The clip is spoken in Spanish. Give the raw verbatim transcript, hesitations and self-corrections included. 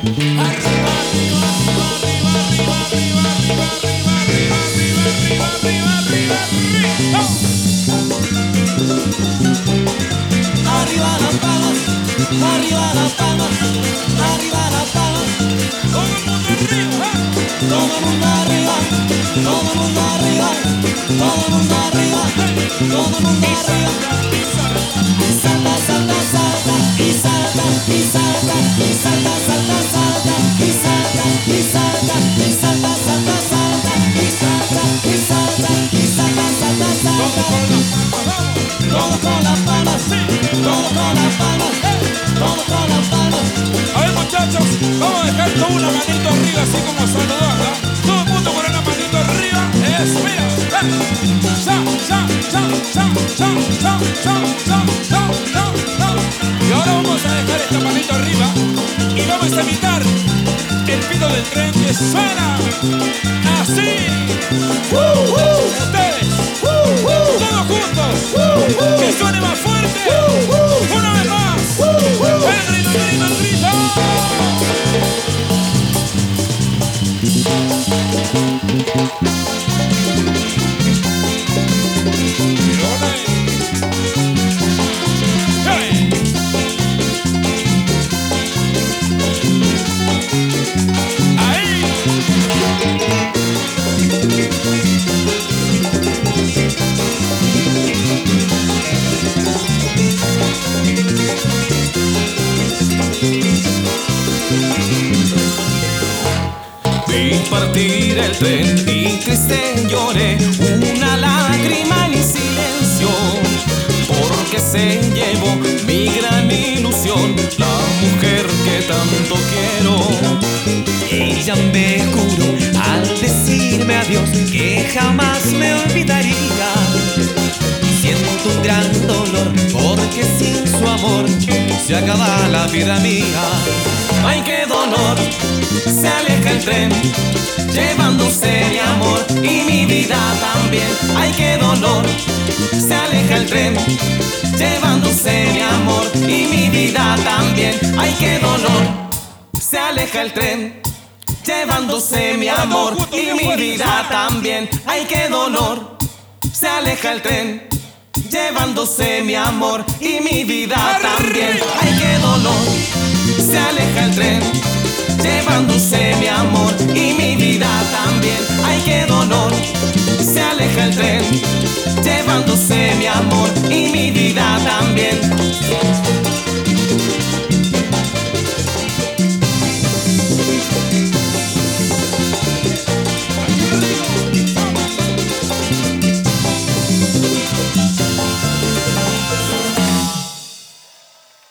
Arriba, arriba, arriba, arriba, arriba, arriba, arriba, arriba, arriba, arriba, arriba, arriba, arriba, Arriba las palmas, arriba las palmas, arriba las palmas. todo el mundo arriba, Todo el mundo arriba, todo el mundo arriba, todo el mundo arriba, todo el mundo arriba. Y salta, salta, salta, y salta, y salta, y salta, salta, salta, y salta, y salta, y salta, salta, salta, y salta, y salta, y salta, salta, salta. Todo con las palmas, todo con las palmas, todo con las palmas. a ver muchachos, vamos a dejar toda una manito arriba así como saludando, ¿eh? Todo el mundo con una manito arriba, eso, mira, eh. Cha, cha, cha, cha, cha, cha, cha, cha, cha, cha, cha. Y ahora vamos a dejar esta manito arriba y vamos a imitar el pito del tren que suena así. Ustedes, todos juntos, que suene más fuerte, una vez más, el grito, el grito, el grito. Vi partir el tren y triste lloré una lágrima en silencio, porque se llevó mi gran ilusión, la mujer que tanto quiero. Ella me juró al decirme adiós que jamás me olvidaría. Siento un gran dolor porque sin su amor se acaba la vida mía. Ay, qué dolor, se aleja el tren llevándose mi amor y mi vida también. Ay, qué dolor, se aleja el tren llevándose mi amor y mi vida también. Ay, qué dolor, se aleja el tren llevándose mi amor y mi vida también. Ay, qué dolor, se aleja el tren llevándose mi amor y mi vida también. Ay, qué dolor, se aleja el tren llevándose mi amor y mi vida también. Ay, qué dolor, se aleja el tren llevándose mi amor y mi vida también.